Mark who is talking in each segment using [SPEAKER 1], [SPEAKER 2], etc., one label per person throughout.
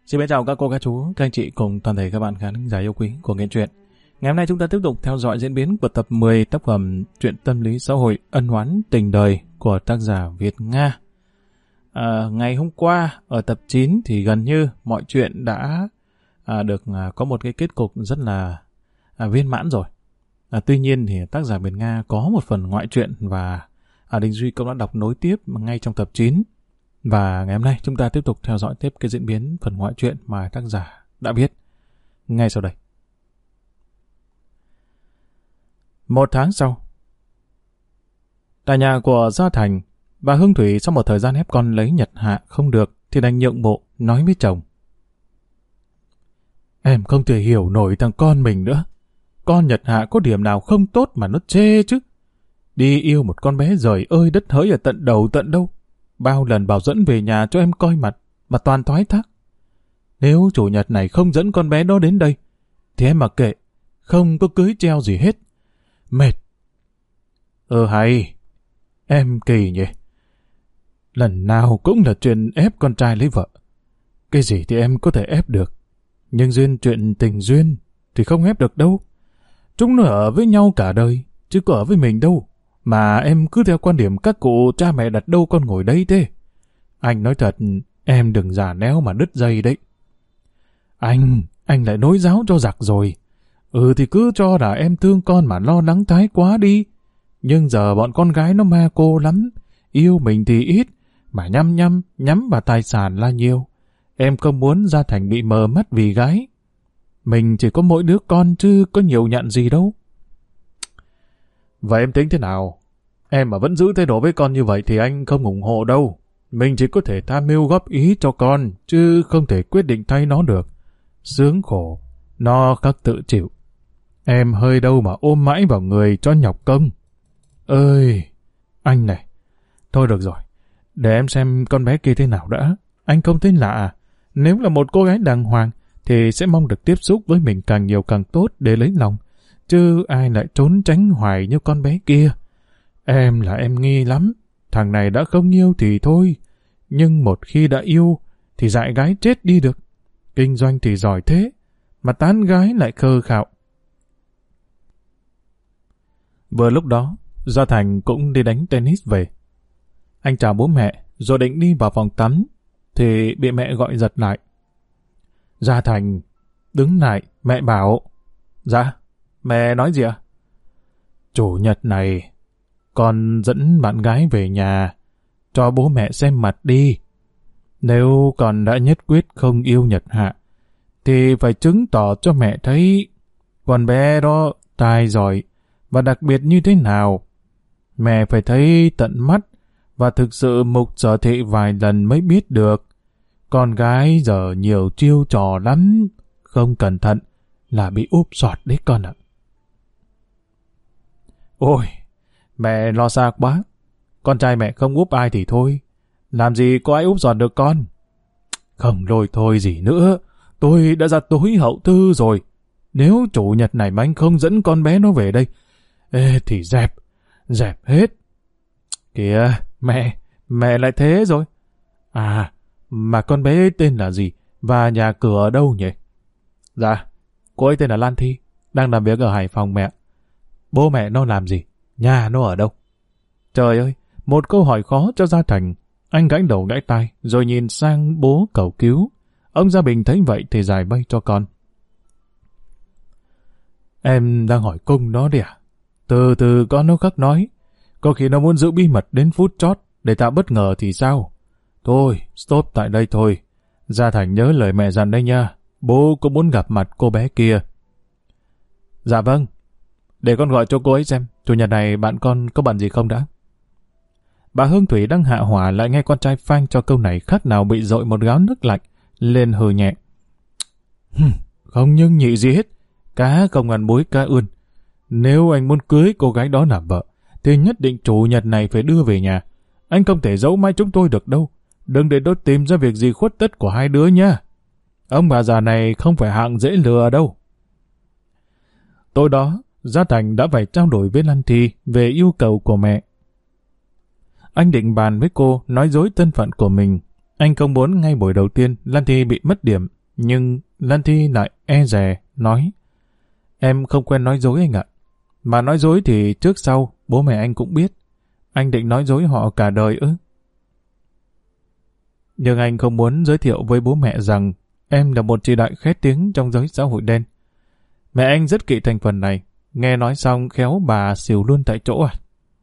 [SPEAKER 1] Xin chào các cô, các chú, các anh chị cùng toàn thể các bạn khán giả yêu quý của Nghe Truyện. Ngày hôm nay chúng ta tiếp tục theo dõi diễn biến của tập 10 tác phẩm truyện tâm lý xã hội Ân Oán Tình Đời của tác giả Việt Nga. Ngày hôm qua ở tập 9 thì gần như mọi chuyện đã được có một cái kết cục rất là viên mãn rồi. Tuy nhiên thì tác giả Việt Nga có một phần ngoại truyện và Đình Duy cũng đã đọc nối tiếp ngay trong tập 9. Và ngày hôm nay chúng ta tiếp tục theo dõi tiếp cái diễn biến phần ngoại truyện mà tác giả đã viết ngay sau đây. 1 tháng sau, tại nhà của Gia Thành, bà Hương Thủy sau một thời gian ép con lấy Nhật Hạ không được thì đành nhượng bộ nói với chồng: Em không thể hiểu nổi thằng con mình nữa. Con Nhật Hạ có điểm nào không tốt mà nó chê chứ. Đi yêu một con bé rời ơi đất hỡi ở tận đầu tận đâu. Bao lần bảo dẫn về nhà cho em coi mặt mà toàn thoái thác. Nếu chủ nhật này không dẫn con bé đó đến đây thì em mặc kệ, không có cưới treo gì hết. Mệt. Hay, em kỳ nhỉ. Lần nào cũng là chuyện ép con trai lấy vợ. Cái gì thì em có thể ép được, nhưng chuyện tình duyên thì không ép được đâu. Chúng nó ở với nhau cả đời, chứ có ở với mình đâu. Mà em cứ theo quan điểm các cụ cha mẹ đặt đâu con ngồi đấy thế. Anh nói thật, em đừng giả néo mà đứt dây đấy. Anh lại nối giáo cho giặc rồi. Thì cứ cho là em thương con mà lo lắng thái quá đi. Nhưng giờ bọn con gái nó ma cô lắm. Yêu mình thì ít, mà nhắm vào tài sản là nhiều. Em không muốn Gia Thành bị mờ mắt vì gái. Mình chỉ có mỗi đứa con chứ có nhiều nhận gì đâu. Vậy em tính thế nào? Em mà vẫn giữ thái độ với con như vậy thì anh không ủng hộ đâu. Mình chỉ có thể tham mưu góp ý cho con, chứ không thể quyết định thay nó được. Sướng khổ, nó khắc tự chịu. Em hơi đâu mà ôm mãi vào người cho nhọc công. Anh này. Thôi được rồi, để em xem con bé kia thế nào đã. Anh không thấy lạ. Nếu là một cô gái đàng hoàng, thì sẽ mong được tiếp xúc với mình càng nhiều càng tốt để lấy lòng. Chứ ai lại trốn tránh hoài như con bé kia. Em là em nghi lắm. Thằng này đã không yêu thì thôi. Nhưng một khi đã yêu thì dại gái chết đi được. Kinh doanh thì giỏi thế, mà tán gái lại khờ khạo. Vừa lúc đó, Gia Thành cũng đi đánh tennis về. Anh chào bố mẹ, rồi định đi vào phòng tắm, thì bị mẹ gọi giật lại. Gia Thành, đứng lại, mẹ bảo. Dạ, mẹ nói gì ạ? Chủ nhật này, con dẫn bạn gái về nhà, cho bố mẹ xem mặt đi. Nếu con đã nhất quyết không yêu Nhật Hạ, thì phải chứng tỏ cho mẹ thấy con bé đó tài giỏi và đặc biệt như thế nào. Mẹ phải thấy tận mắt và thực sự mục sở thị vài lần mới biết được. Con gái giờ nhiều chiêu trò lắm, không cẩn thận là bị úp sọt đấy con ạ. Ôi, mẹ lo xa quá. Con trai mẹ không úp ai thì thôi. Làm gì có ai úp giọt được con. Không lôi thôi gì nữa. Tôi đã ra tối hậu thư rồi. Nếu chủ nhật này mà anh không dẫn con bé nó về đây, thì dẹp hết. Kìa, mẹ lại thế rồi. Mà con bé ấy tên là gì? Và nhà cửa ở đâu nhỉ? Dạ, cô ấy tên là Lan Thi, đang làm việc ở Hải Phòng mẹ. Bố mẹ nó làm gì? Nhà nó ở đâu? Trời ơi, một câu hỏi khó cho Gia Thành. Anh gãy đầu gãy tai, rồi nhìn sang bố cầu cứu. Ông Gia Bình thấy vậy thì giải vây cho con. Em đang hỏi cung nó đi à? Từ từ con nó khắc nói. Có khi nó muốn giữ bí mật đến phút chót để tạo bất ngờ thì sao? Thôi, stop tại đây thôi. Gia Thành nhớ lời mẹ dặn đây nha. Bố cũng muốn gặp mặt cô bé kia. Dạ vâng. Để con gọi cho cô ấy xem, chủ nhật này bạn con có bận gì không đã. Bà Hương Thủy đang hạ hỏa lại nghe con trai phang cho câu này khác nào bị dội một gáo nước lạnh, lên hừ nhẹ. Không nhưng nhị gì hết, cá không ăn muối cá ươn. Nếu anh muốn cưới cô gái đó làm vợ, thì nhất định chủ nhật này phải đưa về nhà. Anh không thể giấu mãi chúng tôi được đâu. Đừng để tôi tìm ra việc gì khuất tất của hai đứa nha. Ông bà già này không phải hạng dễ lừa đâu. Tối đó, Gia Thành đã phải trao đổi với Lan Thi về yêu cầu của mẹ. Anh định bàn với cô nói dối thân phận của mình. Anh không muốn ngay buổi đầu tiên Lan Thi bị mất điểm Nhưng Lan Thi lại e dè, nói: Em không quen nói dối anh ạ. Mà nói dối thì trước sau, bố mẹ anh cũng biết. Anh định nói dối họ cả đời ư? Nhưng anh không muốn giới thiệu với bố mẹ rằng em là một chị đại khét tiếng trong giới xã hội đen. Mẹ anh rất kỵ thành phần này. Nghe nói xong khéo bà xỉu luôn tại chỗ à?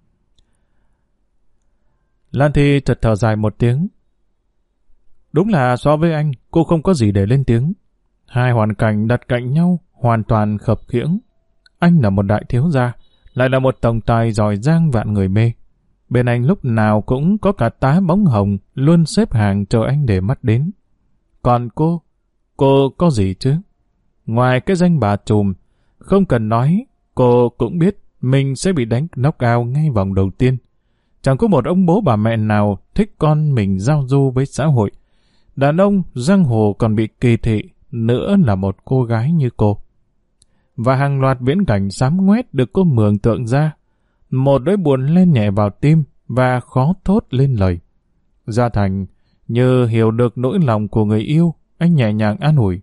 [SPEAKER 1] Lan Thi chợt thở dài một tiếng. Đúng là so với anh, cô không có gì để lên tiếng. Hai hoàn cảnh đặt cạnh nhau, hoàn toàn khập khiễng. Anh là một đại thiếu gia, lại là một tổng tài giỏi giang vạn người mê. Bên anh lúc nào cũng có cả tá bóng hồng luôn xếp hàng chờ anh để mắt đến. Còn cô có gì chứ? Ngoài cái danh bà trùm, không cần nói, cô cũng biết mình sẽ bị đánh knock out ngay vòng đầu tiên. Chẳng có một ông bố bà mẹ nào thích con mình giao du với xã hội. Đàn ông giang hồ còn bị kỳ thị, nữa là một cô gái như cô. Và hàng loạt viễn cảnh xám ngoét được cô mường tượng ra. Một nỗi buồn lên nhẹ vào tim và khó thốt lên lời. Gia Thành như hiểu được nỗi lòng của người yêu, anh nhẹ nhàng an ủi.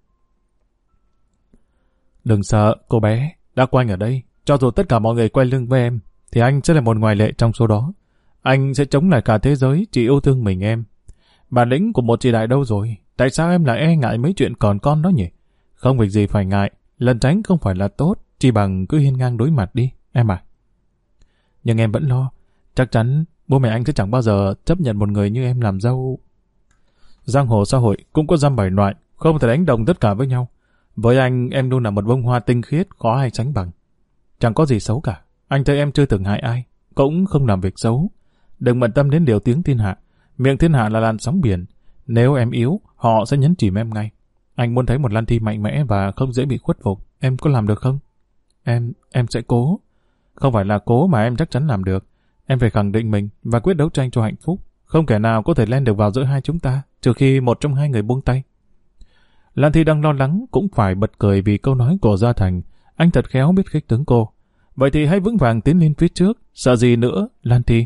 [SPEAKER 1] Đừng sợ, cô bé, đã có anh ở đây. Cho dù tất cả mọi người quay lưng với em, thì anh sẽ là một ngoại lệ trong số đó. Anh sẽ chống lại cả thế giới, chỉ yêu thương mình em. Bản lĩnh của một chị đại đâu rồi? Tại sao em lại e ngại mấy chuyện còn con đó nhỉ? Không việc gì phải ngại, lần tránh không phải là tốt, chỉ bằng cứ hiên ngang đối mặt đi, em à. Nhưng em vẫn lo, chắc chắn bố mẹ anh sẽ chẳng bao giờ chấp nhận một người như em làm dâu. Giang hồ xã hội cũng có dăm bảy loại, không thể đánh đồng tất cả với nhau. Với anh, em luôn là một bông hoa tinh khiết, khó ai sánh bằng. Chẳng có gì xấu cả, anh thấy em chưa từng hại ai, cũng không làm việc xấu. Đừng bận tâm đến điều tiếng thiên hạ, miệng thiên hạ là làn sóng biển. Nếu em yếu, họ sẽ nhấn chìm em ngay. Anh muốn thấy một Lan Thi mạnh mẽ và không dễ bị khuất phục. Em có làm được không? Em sẽ cố. Không phải là cố mà em chắc chắn làm được. Em phải khẳng định mình và quyết đấu tranh cho hạnh phúc. Không kẻ nào có thể len được vào giữa hai chúng ta, trừ khi một trong hai người buông tay. Lan Thi đang lo lắng cũng phải bật cười vì câu nói của Gia Thành. Anh thật khéo biết khích tướng cô. Vậy thì hãy vững vàng tiến lên phía trước. Sợ gì nữa, Lan Thi?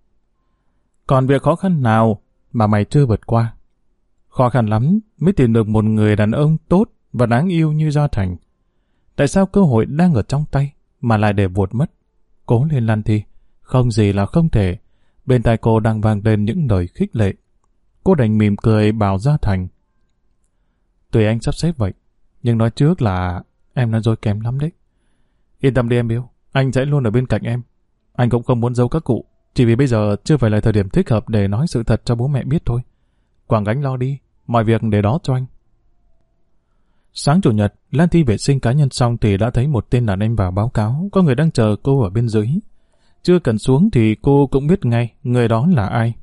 [SPEAKER 1] Còn việc khó khăn nào mà mày chưa vượt qua? Khó khăn lắm mới tìm được một người đàn ông tốt và đáng yêu như Gia Thành. Tại sao cơ hội đang ở trong tay mà lại để vuột mất? Cố lên Lan Thi, không gì là không thể. Bên tai cô đang vang lên những lời khích lệ. Cô đành mỉm cười bảo Gia Thành. Tùy anh sắp xếp vậy, nhưng nói trước là em nói dối kém lắm đấy. Yên tâm đi em yêu, anh sẽ luôn ở bên cạnh em. Anh cũng không muốn giấu các cụ, chỉ vì bây giờ chưa phải là thời điểm thích hợp để nói sự thật cho bố mẹ biết thôi. Quảng Gánh lo đi, mọi việc để đó cho anh. Sáng Chủ nhật, Lan Thi vệ sinh cá nhân xong thì đã thấy một tên đàn em vào báo cáo có người đang chờ cô ở bên dưới. Chưa cần xuống thì cô cũng biết ngay người đó là ai.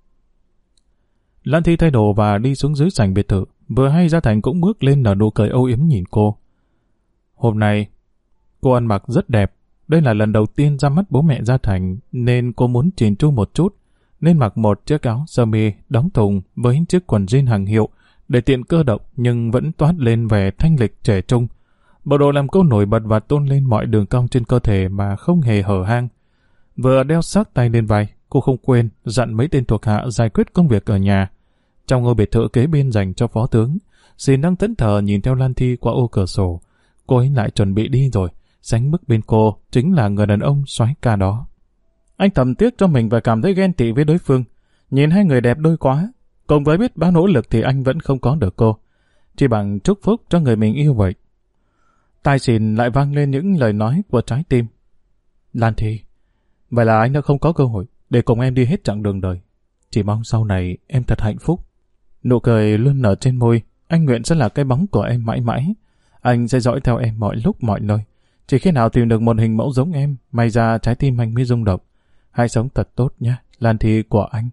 [SPEAKER 1] Lan Thi thay đồ và đi xuống dưới sảnh biệt thự. Vừa hay Gia Thành cũng bước lên nở nụ cười âu yếm nhìn cô. Hôm nay, cô ăn mặc rất đẹp. Đây là lần đầu tiên ra mắt bố mẹ Gia Thành nên cô muốn chỉn chu một chút. Nên mặc một chiếc áo sơ mi đóng thùng với chiếc quần jean hàng hiệu để tiện cơ động nhưng vẫn toát lên vẻ thanh lịch trẻ trung. Bộ đồ làm cô nổi bật và tôn lên mọi đường cong trên cơ thể mà không hề hở hang. Vừa đeo sát tay lên vai, cô không quên dặn mấy tên thuộc hạ giải quyết công việc ở nhà. Trong ngôi biệt thự kế bên dành cho phó tướng, Xin đang thẫn thờ nhìn theo Lan Thi qua ô cửa sổ. Cô ấy lại chuẩn bị đi rồi, sánh bước bên cô chính là người đàn ông soái ca đó. Anh thầm tiếc cho mình và cảm thấy ghen tị với đối phương. Nhìn hai người đẹp đôi quá, cùng với biết bao nỗ lực thì anh vẫn không có được cô. Chỉ bằng chúc phúc cho người mình yêu vậy. Tai xìn lại vang lên những lời nói của trái tim. Lan Thi, vậy là anh đã không có cơ hội để cùng em đi hết chặng đường đời. Chỉ mong sau này em thật hạnh phúc. Nụ cười luôn nở trên môi. Anh nguyện sẽ là cái bóng của em mãi mãi. Anh sẽ dõi theo em mọi lúc mọi nơi. Chỉ khi nào tìm được một hình mẫu giống em, may ra trái tim anh mới rung động. Hãy sống thật tốt nhé, Lan Thi của anh.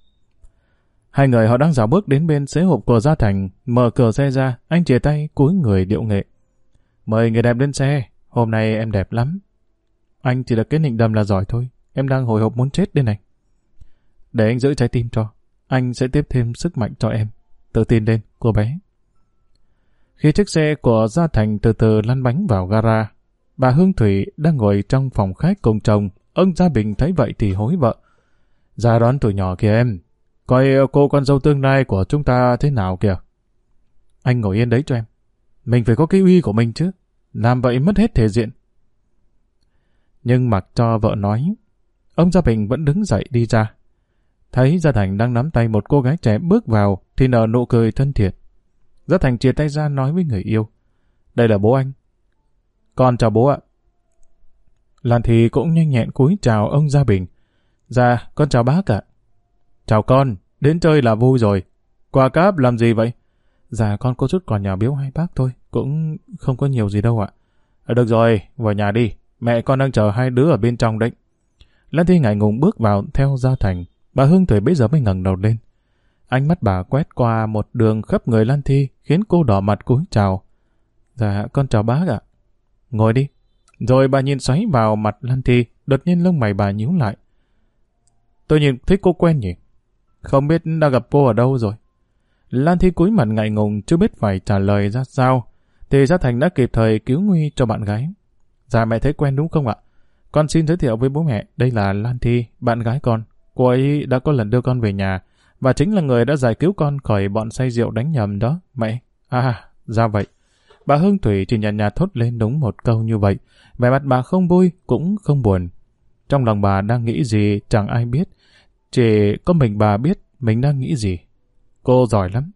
[SPEAKER 1] Hai người họ đang dạo bước đến bên xế hộp của Gia Thành. Mở cửa xe ra, anh chìa tay cúi người điệu nghệ. Mời người đẹp lên xe, hôm nay em đẹp lắm. Anh chỉ là cái nịnh đầm là giỏi thôi, em đang hồi hộp muốn chết đây này. Để anh giữ trái tim cho, anh sẽ tiếp thêm sức mạnh cho em. Tự tin lên, cô bé. Khi chiếc xe của Gia Thành từ từ lăn bánh vào gara, bà Hương Thủy đang ngồi trong phòng khách cùng chồng. Ông Gia Bình thấy vậy thì hối vợ. Ra đón tụi nhỏ kìa em, coi cô con dâu tương lai của chúng ta thế nào kìa. Anh ngồi yên đấy cho em. Mình phải có cái uy của mình chứ. Làm vậy mất hết thể diện. Nhưng mặc cho vợ nói, ông Gia Bình vẫn đứng dậy đi ra. Thấy Gia Thành đang nắm tay một cô gái trẻ bước vào thì nở nụ cười thân thiện. Gia Thành chia tay ra nói với người yêu. Đây là bố anh. Con chào bố ạ. Lan Thi cũng nhanh nhẹn cúi chào ông Gia Bình. Dạ, con chào bác ạ. Chào con, đến chơi là vui rồi. Quà cáp làm gì vậy? Dạ, con có chút quà nhỏ biếu hai bác thôi, cũng không có nhiều gì đâu ạ. Được rồi, vào nhà đi, mẹ con đang chờ hai đứa ở bên trong đấy. Lan Thi ngại ngùng bước vào theo Gia Thành. Bà Hương Thủy bây giờ mới ngẩng đầu lên. Ánh mắt bà quét qua một đường khắp người Lan Thi khiến cô đỏ mặt cúi chào. Dạ, con chào bác ạ. Ngồi đi. Rồi bà nhìn xoáy vào mặt Lan Thi, đột nhiên lông mày bà nhíu lại. Tôi nhìn thấy cô quen nhỉ? Không biết đã gặp cô ở đâu rồi. Lan Thi cúi mặt ngại ngùng chưa biết phải trả lời ra sao, thì Gia Thành đã kịp thời cứu nguy cho bạn gái. Dạ mẹ thấy quen đúng không ạ? Con xin giới thiệu với bố mẹ, đây là Lan Thi, bạn gái con. Cô ấy đã có lần đưa con về nhà, và chính là người đã giải cứu con khỏi bọn say rượu đánh nhầm đó, mẹ. À, ra vậy. Bà Hương Thủy chỉ nhàn nhạt thốt lên đúng một câu như vậy, vẻ mặt bà không vui cũng không buồn. Trong lòng bà đang nghĩ gì chẳng ai biết, chỉ có mình bà biết mình đang nghĩ gì. Cô giỏi lắm.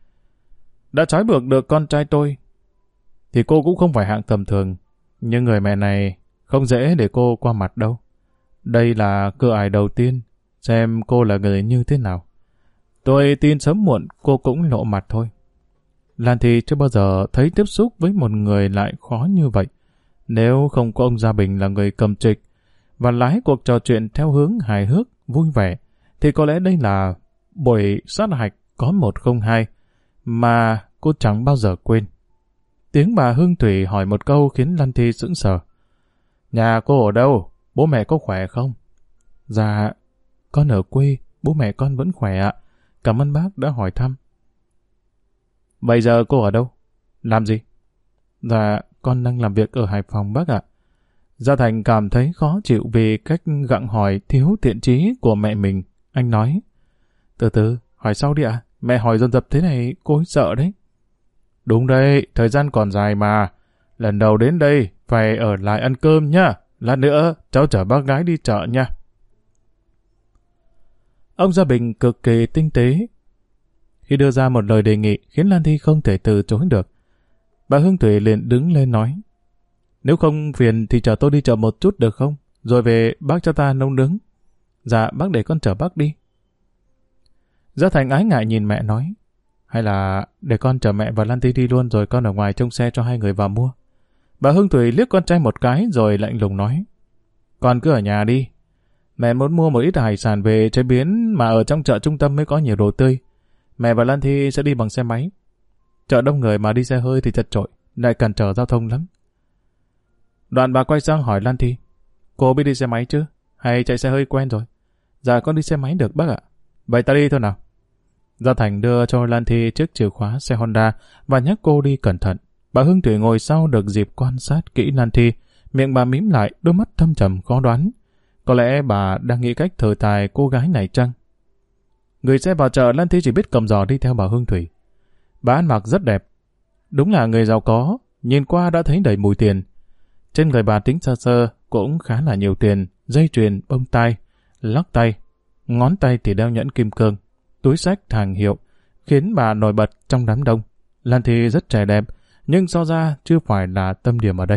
[SPEAKER 1] Đã trói buộc được con trai tôi, thì cô cũng không phải hạng tầm thường, nhưng người mẹ này không dễ để cô qua mặt đâu. Đây là cửa ải đầu tiên, xem cô là người như thế nào. Tôi tin sớm muộn cô cũng lộ mặt thôi. Lan Thi chưa bao giờ thấy tiếp xúc với một người lại khó như vậy. Nếu không có ông Gia Bình là người cầm trịch và lái cuộc trò chuyện theo hướng hài hước, vui vẻ, thì có lẽ đây là buổi sát hạch có 102 mà cô chẳng bao giờ quên. Tiếng bà Hương Thủy hỏi một câu khiến Lan Thi sững sờ. Nhà cô ở đâu? Bố mẹ có khỏe không? Dạ, con ở quê, bố mẹ con vẫn khỏe ạ. Cảm ơn bác đã hỏi thăm. Bây giờ cô ở đâu? Làm gì? Dạ, con đang làm việc ở Hải Phòng bác ạ. Gia Thành cảm thấy khó chịu vì cách gặng hỏi thiếu thiện chí của mẹ mình. Anh nói, từ từ, hỏi sau đi ạ. Mẹ hỏi dồn dập thế này, cô ấy sợ đấy. Đúng đấy, thời gian còn dài mà. Lần đầu đến đây, phải ở lại ăn cơm nhá. Lát nữa, cháu chở bác gái đi chợ nha. Ông Gia Bình cực kỳ tinh tế. Khi đưa ra một lời đề nghị khiến Lan Thi không thể từ chối được. Bà Hương Thủy liền đứng lên nói, nếu không phiền thì chở tôi đi chợ một chút được không? Rồi về bác cho ta nấu nướng. Dạ, bác để con chở bác đi. Gia Thành ái ngại nhìn mẹ nói, hay là để con chở mẹ và Lan Thi đi luôn rồi con ở ngoài trông xe cho hai người vào mua. Bà Hương Thủy liếc con trai một cái rồi lạnh lùng nói, con cứ ở nhà đi. Mẹ muốn mua một ít hải sản về chế biến mà ở trong chợ trung tâm mới có nhiều đồ tươi. Mẹ và Lan Thi sẽ đi bằng xe máy. Chợ đông người mà đi xe hơi thì chật chội, lại cản trở giao thông lắm. Đoạn bà quay sang hỏi Lan Thi, cô biết đi xe máy chứ? Hay chạy xe hơi quen rồi? Dạ con đi xe máy được bác ạ. Vậy ta đi thôi nào. Gia Thành đưa cho Lan Thi chiếc chìa khóa xe Honda và nhắc cô đi cẩn thận. Bà Hương Thủy ngồi sau được dịp quan sát kỹ Lan Thi, miệng bà mím lại, đôi mắt thâm trầm khó đoán. Có lẽ bà đang nghĩ cách thờ tài cô gái này chăng? Người xe vào chợ, Lan Thi chỉ biết cầm giò đi theo bà Hương Thủy. Bà ăn mặc rất đẹp. Đúng là người giàu có, nhìn qua đã thấy đầy mùi tiền. Trên người bà tính sơ sơ cũng khá là nhiều tiền, dây chuyền, bông tai, lắc tay, ngón tay thì đeo nhẫn kim cương, túi xách hàng hiệu, khiến bà nổi bật trong đám đông. Lan Thi rất trẻ đẹp, nhưng so ra chưa phải là tâm điểm ở đây.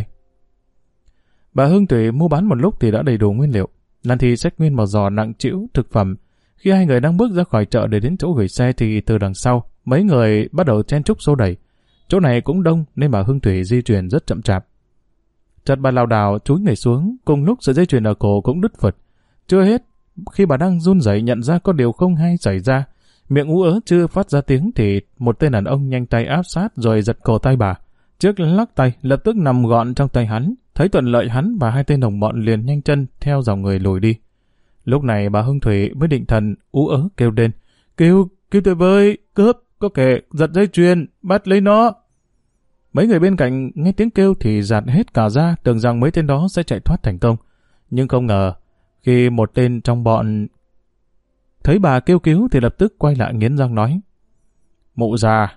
[SPEAKER 1] Bà Hương Thủy mua bán một lúc thì đã đầy đủ nguyên liệu. Lan Thi xách nguyên một giò nặng trĩu thực phẩm. Khi hai người đang bước ra khỏi chợ để đến chỗ gửi xe thì từ đằng sau, mấy người bắt đầu chen chúc xô đẩy. Chỗ này cũng đông nên bà Hương Thủy di chuyển rất chậm chạp. Chợt bà lảo đảo chúi người xuống, cùng lúc sợi dây chuyền ở cổ cũng đứt phật. Chưa hết, khi bà đang run rẩy nhận ra có điều không hay xảy ra, miệng ú ớ chưa phát ra tiếng thì một tên đàn ông nhanh tay áp sát rồi giật cổ tay bà. Chiếc lắc tay lập tức nằm gọn trong tay hắn. Thấy thuận lợi, hắn và hai tên đồng bọn liền nhanh chân theo dòng người lùi đi. Lúc này bà Hương Thủy mới định thần ú ớ kêu lên, kêu tôi với, cướp, có kẻ giật dây chuyền, bắt lấy nó. Mấy người bên cạnh nghe tiếng kêu thì giạt hết cả ra, tưởng rằng mấy tên đó sẽ chạy thoát thành công. Nhưng không ngờ, khi một tên trong bọn thấy bà kêu cứu thì lập tức quay lại nghiến răng nói, mụ già,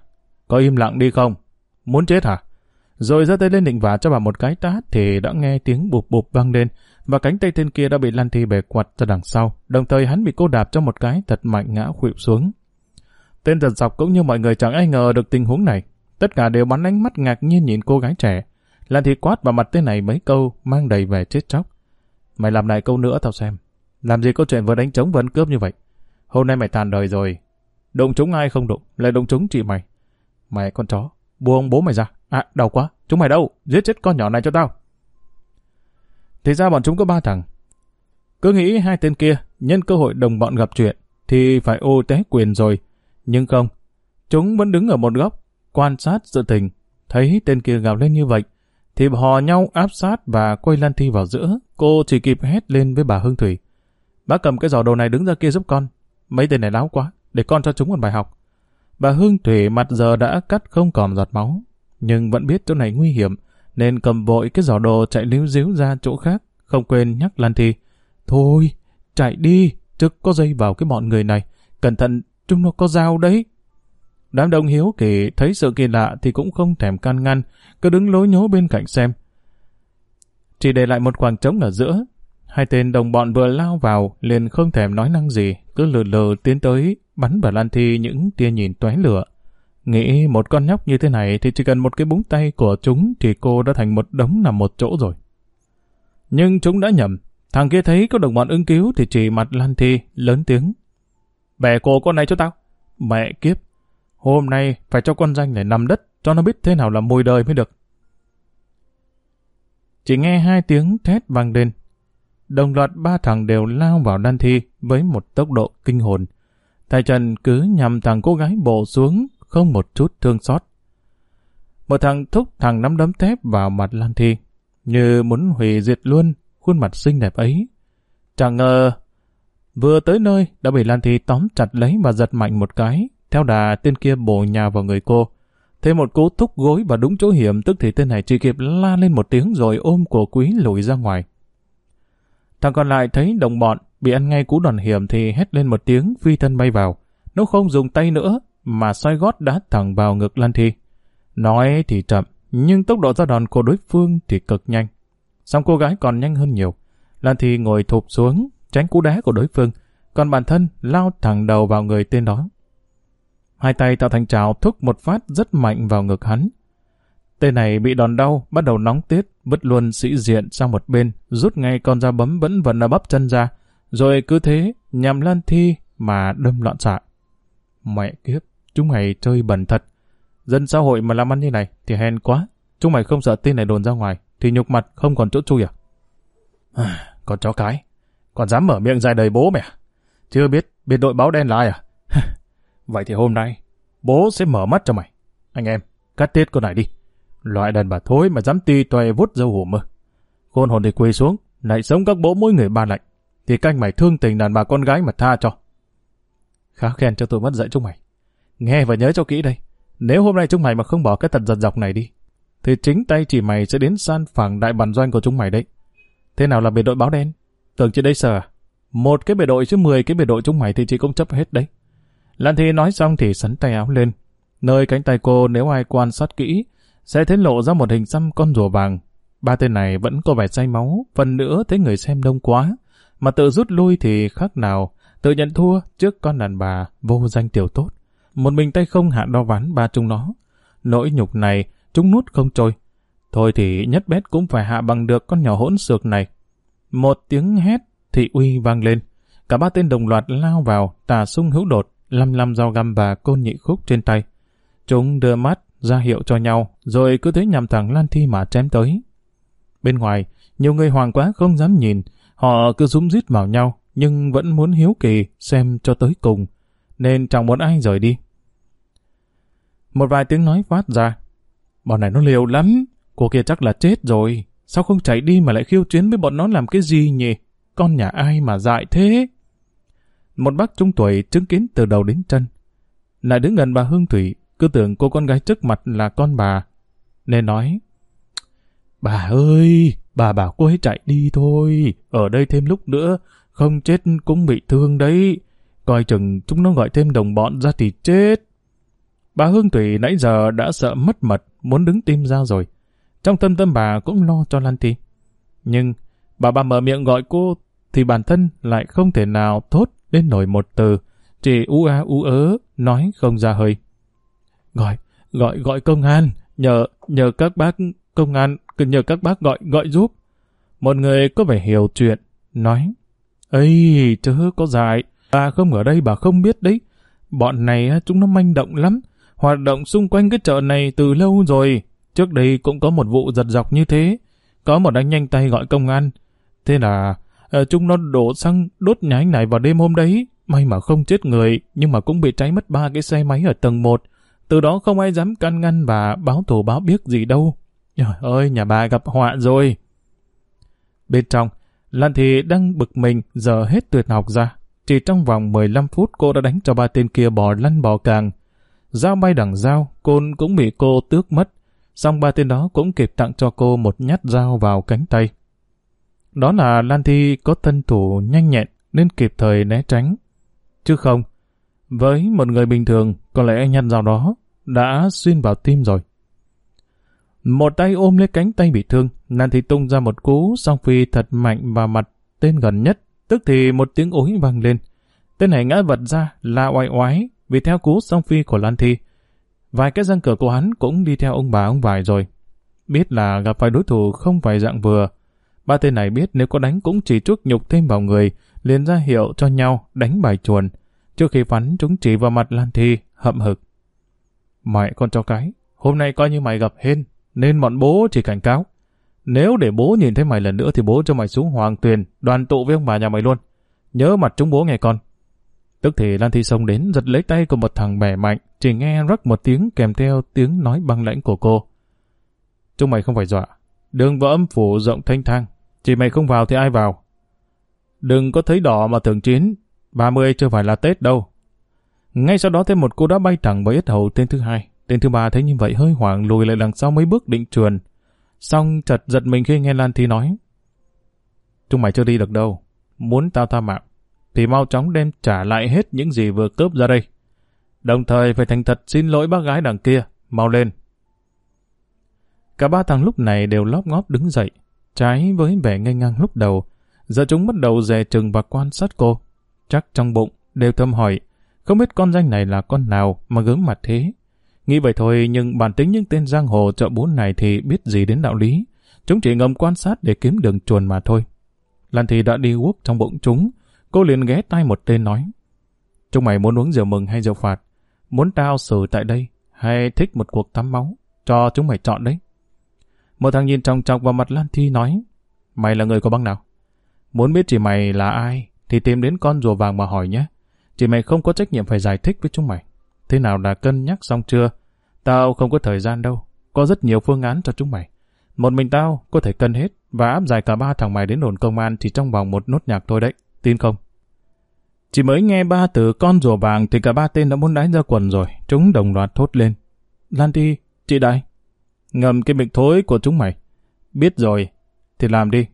[SPEAKER 1] có im lặng đi không? Muốn chết hả? Rồi giơ tay lên định vả cho bà một cái tát thì đã nghe tiếng bụp bụp vang lên và cánh tay tên kia đã bị Lan Thi bẻ quặt ra đằng sau, đồng thời hắn bị cô đạp cho một cái thật mạnh ngã khuỵu xuống. Tên giật dọc cũng như mọi người chẳng ai ngờ được tình huống này. Tất cả đều bắn ánh mắt ngạc nhiên nhìn cô gái trẻ. Lan Thi quát vào mặt tên này mấy câu mang đầy vẻ chết chóc. Mày làm lại câu nữa tao xem. Làm gì có chuyện vừa đánh trống vừa ăn cướp như vậy. Hôm nay mày tàn đời rồi. Đụng trúng ai không đụng, lại đụng trúng chị mày. Mày con chó, buông bố mày ra. À, đau quá, chúng mày đâu? Giết chết con nhỏ này cho tao. Thì ra bọn chúng có 3 thằng. Cứ nghĩ hai tên kia nhân cơ hội đồng bọn gặp chuyện thì phải ô té quyền rồi. Nhưng không, chúng vẫn đứng ở một góc quan sát sự tình. Thấy tên kia gào lên như vậy thì hò nhau áp sát và quay Lan Thi vào giữa. Cô chỉ kịp hét lên với bà Hương Thủy. Bác cầm cái giỏ đồ này đứng ra kia giúp con. Mấy tên này láo quá, để con cho chúng một bài học. Bà Hương Thủy mặt giờ đã cắt không còn giọt máu, nhưng vẫn biết chỗ này nguy hiểm, nên cầm vội cái giỏ đồ chạy líu díu ra chỗ khác, không quên nhắc Lan Thi. Thôi, chạy đi, chứ có dây vào cái bọn người này. Cẩn thận, chúng nó có dao đấy. Đám đông hiếu kỳ thấy sự kỳ lạ thì cũng không thèm can ngăn, cứ đứng lối nhố bên cạnh xem. Chỉ để lại một khoảng trống ở giữa. Hai tên đồng bọn vừa lao vào liền không thèm nói năng gì, cứ lừ lừ tiến tới bắn vào Lan Thi những tia nhìn tóe lửa. Nghĩ một con nhóc như thế này thì chỉ cần một cái búng tay của chúng thì cô đã thành một đống nằm một chỗ rồi. Nhưng chúng đã nhầm. Thằng kia thấy có đồng bọn ứng cứu thì chỉ mặt Lan Thi lớn tiếng. Bẻ cổ con này cho tao. Mẹ kiếp. Hôm nay phải cho con danh này nằm đất cho nó biết thế nào là mùi đời mới được. Chỉ nghe 2 tiếng thét vang lên. Đồng loạt 3 thằng đều lao vào Lan Thi với một tốc độ kinh hồn. Tay chân cứ nhằm thằng cô gái bổ xuống, không một chút thương xót. Một thằng thúc thằng nắm đấm thép vào mặt Lan Thi, như muốn hủy diệt luôn khuôn mặt xinh đẹp ấy. Chẳng ngờ, vừa tới nơi đã bị Lan Thi tóm chặt lấy và giật mạnh một cái. Theo đà tên kia bổ nhào vào người cô. Thêm một cú thúc gối và đúng chỗ hiểm, tức thì tên này chỉ kịp la lên một tiếng rồi ôm cổ Quý lùi ra ngoài. Thằng còn lại thấy đồng bọn bị ăn ngay cú đòn hiểm thì hét lên một tiếng phi thân bay vào. Nó không dùng tay nữa mà xoay gót đá thẳng vào ngực Lan Thi. Nói thì chậm, nhưng tốc độ ra đòn của đối phương thì cực nhanh. Song cô gái còn nhanh hơn nhiều. Lan Thi ngồi thụp xuống, tránh cú đá của đối phương, còn bản thân lao thẳng đầu vào người tên đó. Hai tay tạo thành trào thúc một phát rất mạnh vào ngực hắn. Tên này bị đòn đau, bắt đầu nóng tiết, vứt luôn sĩ diện sang một bên, rút ngay con dao bấm vẫn vần ở bắp chân ra, rồi cứ thế nhằm Lan Thi mà đâm loạn xạ. Mẹ kiếp, chúng mày chơi bẩn thật. Dân xã hội mà làm ăn như này thì hèn quá. Chúng mày không sợ tên này đồn ra ngoài thì nhục mặt không còn chỗ chui à? Con chó cái, còn dám mở miệng dài đầy bố mẹ? Chưa biết biệt đội báo đen là ai à? Vậy thì hôm nay bố sẽ mở mắt cho mày. Anh em, cắt tiết con này đi. Loại đàn bà thối mà dám ti toè vút dâu hùm mơ. Khôn hồn thì quỳ xuống, lại sống các bố mỗi người ba lạnh. Thì canh mày thương tình đàn bà con gái mà tha cho. Khá khen cho tôi mất dạy chúng mày. Nghe và nhớ cho kỹ đây. Nếu hôm nay chúng mày mà không bỏ cái tật giật dọc này đi, thì chính tay chỉ mày sẽ đến san phẳng đại bản doanh của chúng mày đấy. Thế nào là biệt đội báo đen? Tưởng trên đây sờ à? Một cái biệt đội chứ 10 cái biệt đội chúng mày thì chị cũng chấp hết đấy. Lan Thi nói xong thì sắn tay áo lên. Nơi cánh tay cô nếu ai quan sát kỹ sẽ thấy lộ ra một hình xăm con rùa vàng. 3 tên này vẫn có vẻ say máu, phần nữa thấy người xem đông quá, mà tự rút lui thì khác nào tự nhận thua trước con đàn bà vô danh tiểu tốt. Một mình tay không hạ đo ván 3 chúng nó. Nỗi nhục này chúng nuốt không trôi. Thôi thì nhất bét cũng phải hạ bằng được con nhỏ hỗn xược này. Một tiếng hét thị uy vang lên. Cả 3 tên đồng loạt lao vào, tà sung hữu đột, lăm dao găm và côn nhị khúc trên tay. Chúng đưa mắt ra hiệu cho nhau, rồi cứ thế nhằm thẳng Lan Thi mà chém tới. Bên ngoài, nhiều người hoảng quá không dám nhìn, họ cứ rúm rít vào nhau, nhưng vẫn muốn hiếu kỳ xem cho tới cùng, nên chẳng muốn ai rời đi. Một vài tiếng nói phát ra. Bọn này nó liều lắm, cô kia chắc là chết rồi, sao không chạy đi mà lại khiêu chiến với bọn nó làm cái gì nhỉ? Con nhà ai mà dại thế? Một bác trung tuổi chứng kiến từ đầu đến chân, lại đứng gần bà Hương Thủy, cứ tưởng cô con gái trước mặt là con bà, nên nói: Bà ơi, bà bảo cô ấy chạy đi thôi, ở đây thêm lúc nữa, không chết cũng bị thương đấy, coi chừng chúng nó gọi thêm đồng bọn ra thì chết. Bà Hương Thủy nãy giờ đã sợ mất mật, muốn đứng tim ra rồi. Trong thâm tâm bà cũng lo cho Lan Thi. Nhưng bà mở miệng gọi cô thì bản thân lại không thể nào thốt đến nổi một từ, chỉ ú á ú ớ, nói không ra hơi. Gọi công an, nhờ các bác công an, nhờ các bác gọi giúp. Một người có vẻ hiểu chuyện, nói, ây, chớ có dại, bà không ở đây bà không biết đấy. Bọn này chúng nó manh động lắm, hoạt động xung quanh cái chợ này từ lâu rồi. Trước đây cũng có một vụ giật dọc như thế, có một anh nhanh tay gọi công an. Thế là chúng nó đổ xăng đốt nhà anh này vào đêm hôm đấy, may mà không chết người, nhưng mà cũng bị cháy mất 3 cái xe máy ở tầng 1. Từ đó không ai dám can ngăn và báo thù báo biết gì đâu. Trời ơi, nhà bà gặp họa rồi. Bên trong, Lan Thị đang bực mình giờ hết tuyệt học ra. Chỉ trong vòng 15 phút cô đã đánh cho 3 tên kia bò lăn bò càng. Dao bay đằng dao, côn cũng bị cô tước mất. Xong 3 tên đó cũng kịp tặng cho cô một nhát dao vào cánh tay. Đó là Lan Thi có thân thủ nhanh nhẹn nên kịp thời né tránh. Chứ không, với một người bình thường, có lẽ nhát dao đó đã xuyên vào tim rồi. Một tay ôm lấy cánh tay bị thương, Lan Thi tung ra một cú song phi thật mạnh vào mặt tên gần nhất, tức thì một tiếng ối vang lên. Tên này ngã vật ra la oai oái vì theo cú song phi của Lan Thi. Vài cái răng cửa của hắn cũng đi theo ông bà ông vải rồi. Biết là gặp phải đối thủ không phải dạng vừa. 3 tên này biết nếu có đánh cũng chỉ chuốc nhục thêm vào người, liền ra hiệu cho nhau đánh bài chuồn. Trước khi bắn chúng chỉ vào mặt Lan Thi hậm hực. Mẹ con chó cái, hôm nay coi như mày gặp hên, nên bọn bố chỉ cảnh cáo. Nếu để bố nhìn thấy mày lần nữa thì bố cho mày xuống Hoàng Tuyền, đoàn tụ với ông bà nhà mày luôn. Nhớ mặt chúng bố nghe con. Tức thì Lan Thi xông đến giật lấy tay của một thằng bẻ mạnh, chỉ nghe rắc một tiếng kèm theo tiếng nói băng lãnh của cô. Chúng mày không phải dọa. Đường vào âm phủ rộng thanh thang, chỉ mày không vào thì ai vào. Đừng có thấy đỏ mà tưởng chiến, 30 chưa phải là Tết đâu. Ngay sau đó thêm một cú đá bay thẳng vào yết hầu tên thứ hai. Tên thứ ba thấy như vậy hơi hoảng lùi lại đằng sau mấy bước định trườn. Xong chợt giật mình khi nghe Lan Thi nói. Chúng mày chưa đi được đâu. Muốn tao tha mạng thì mau chóng đem trả lại hết những gì vừa cướp ra đây. Đồng thời phải thành thật xin lỗi bác gái đằng kia. Mau lên. Cả 3 thằng lúc này đều lóp ngóp đứng dậy. Trái với vẻ ngây ngang lúc đầu, giờ chúng bắt đầu dè chừng và quan sát cô. Chắc trong bụng đều thầm hỏi, không biết con danh này là con nào mà gớm mặt thế. Nghĩ vậy thôi, nhưng bản tính những tên giang hồ chợ bún này thì biết gì đến đạo lý. Chúng chỉ ngầm quan sát để kiếm đường chuồn mà thôi. Lan Thi đã đi guốc trong bụng chúng, cô liền ghé tai một tên nói. Chúng mày muốn uống rượu mừng hay rượu phạt? Muốn tao xử tại đây hay thích một cuộc tắm máu? Cho chúng mày chọn đấy. Một thằng nhìn chòng chọc vào mặt Lan Thi nói. Mày là người có băng nào? Muốn biết chị mày là ai thì tìm đến con rùa vàng mà hỏi nhé. Chị mày không có trách nhiệm phải giải thích với chúng mày. Thế nào đã cân nhắc xong chưa? Tao không có thời gian đâu. Có rất nhiều phương án cho chúng mày. Một mình tao có thể cân hết và áp giải cả 3 thằng mày đến đồn công an chỉ trong vòng một nốt nhạc thôi đấy. Tin không? Chỉ mới nghe 3 từ con rùa vàng thì cả 3 tên đã muốn đánh ra quần rồi. Chúng đồng loạt thốt lên. Lan Thi, chị Đại, ngầm cái miệng thối của chúng mày. Biết rồi, thì làm đi.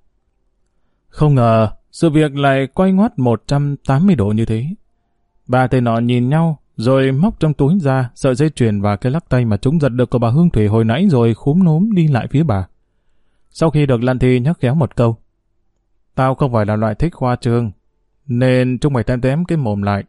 [SPEAKER 1] Không ngờ, sự việc lại quay ngoắt 180 độ như thế. 3 tên nọ nhìn nhau, rồi móc trong túi ra sợi dây chuyền và cái lắc tay mà chúng giật được của bà Hương Thủy hồi nãy rồi khúm núm đi lại phía bà. Sau khi được Lan Thi nhắc khéo một câu, tao không phải là loại thích khoa trương, nên chúng mày tém tém cái mồm lại.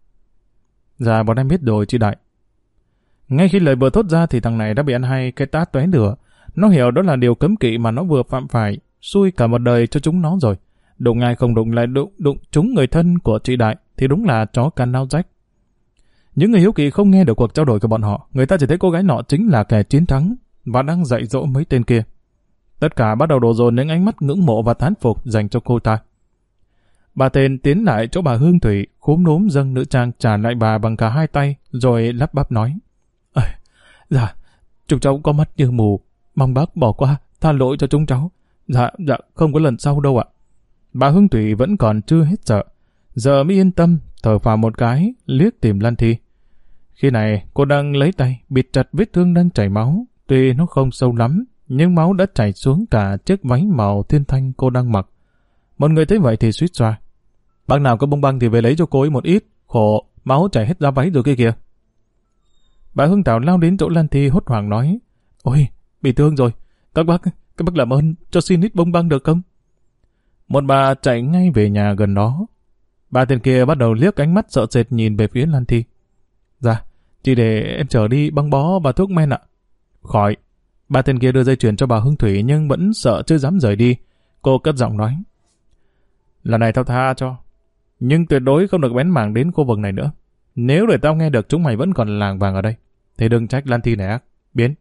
[SPEAKER 1] Dạ bọn em biết rồi chị Đại. Ngay khi lời vừa thốt ra thì thằng này đã bị ăn hay cái tát tóe lửa. Nó hiểu đó là điều cấm kỵ mà nó vừa phạm phải, xui cả một đời cho chúng nó rồi. Đụng ai không đụng lại đụng chúng người thân của chị Đại thì đúng là chó cắn nao rách. Những người hiếu kỳ không nghe được cuộc trao đổi của bọn họ, người ta chỉ thấy cô gái nọ chính là kẻ chiến thắng và đang dạy dỗ mấy tên kia. Tất cả bắt đầu đổ dồn những ánh mắt ngưỡng mộ và thán phục dành cho cô ta. Bà tên tiến lại chỗ bà Hương Thủy, khúm núm dâng nữ trang trả lại bà bằng cả 2 tay, rồi lắp bắp nói. Dạ, chúng cháu có mắt như mù, mong bác bỏ qua, tha lỗi cho chúng cháu. Dạ, không có lần sau đâu ạ. Bà Hương Thủy vẫn còn chưa hết sợ. Giờ mới yên tâm, thở phào một cái, liếc tìm Lan Thi. Khi này, cô đang lấy tay, bịt chặt vết thương đang chảy máu. Tuy nó không sâu lắm, nhưng máu đã chảy xuống cả chiếc váy màu thiên thanh cô đang mặc. Một người thấy vậy thì suýt xoa. Bác nào có bông băng thì về lấy cho cô ấy một ít, khổ, máu chảy hết ra váy rồi kia kìa. Bà Hương Thảo lao đến chỗ Lan Thi hốt hoảng nói, ôi, bị thương rồi, các bác làm ơn cho xin ít bông băng được không? Một bà chạy ngay về nhà gần đó. Bà tên kia bắt đầu liếc ánh mắt sợ sệt nhìn về phía Lan Thi. Dạ, chỉ để em chở đi băng bó và thuốc men ạ. Khỏi. Bà tên kia đưa dây chuyền cho bà Hương Thủy nhưng vẫn sợ chưa dám rời đi. Cô cất giọng nói. Lần này tao tha cho. Nhưng tuyệt đối không được bén mảng đến khu vực này nữa. Nếu để tao nghe được chúng mày vẫn còn làng vàng ở đây, thì đừng trách Lan Thi này ác. Biến.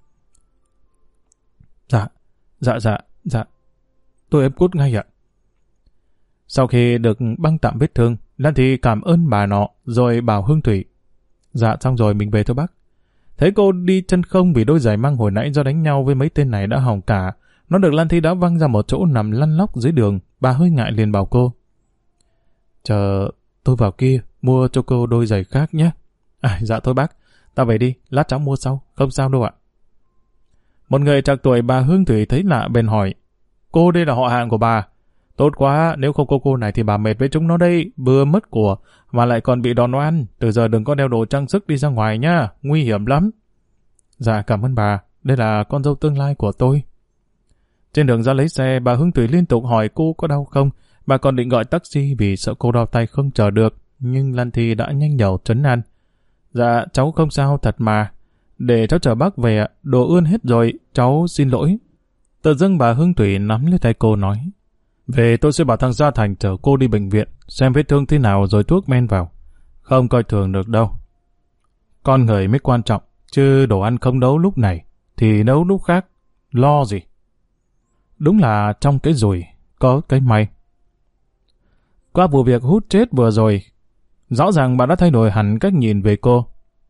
[SPEAKER 1] Dạ. Tôi ép cút ngay ạ. Sau khi được băng tạm vết thương, Lan Thi cảm ơn bà nọ rồi bảo Hương Thủy. Dạ xong rồi mình về thôi bác. Thấy cô đi chân không vì đôi giày măng hồi nãy do đánh nhau với mấy tên này đã hỏng cả. Nó được Lan Thi đã văng ra một chỗ nằm lăn lóc dưới đường. Bà hơi ngại liền bảo cô. Chờ tôi vào kia mua cho cô đôi giày khác nhé. Dạ thôi bác, tao về đi, lát cháu mua sau, không sao đâu ạ. Một người trạc tuổi bà Hương Thủy thấy lạ bèn hỏi. Cô đây là họ hàng của bà. Tốt quá, nếu không có cô này thì bà mệt với chúng nó đây, vừa mất của, mà lại còn bị đòn oan. Từ giờ đừng có đeo đồ trang sức đi ra ngoài nha, nguy hiểm lắm. Dạ cảm ơn bà, đây là con dâu tương lai của tôi. Trên đường ra lấy xe, bà Hương Thủy liên tục hỏi cô có đau không. Bà còn định gọi taxi vì sợ cô đau tay không chờ được, nhưng Lan Thi đã nhanh nhẩu trấn an. Dạ cháu không sao thật mà, để cháu chở bác về ạ, đồ ươn hết rồi, cháu xin lỗi. Tự dưng bà Hương Thủy nắm lấy tay cô nói. Về tôi sẽ bảo thằng Gia Thành chở cô đi bệnh viện, xem vết thương thế nào rồi thuốc men vào. Không coi thường được đâu. Con người mới quan trọng, chứ đồ ăn không nấu lúc này, thì nấu lúc khác, lo gì. Đúng là trong cái rủi, có cái may. Qua vụ việc hút chết vừa rồi, rõ ràng bà đã thay đổi hẳn cách nhìn về cô.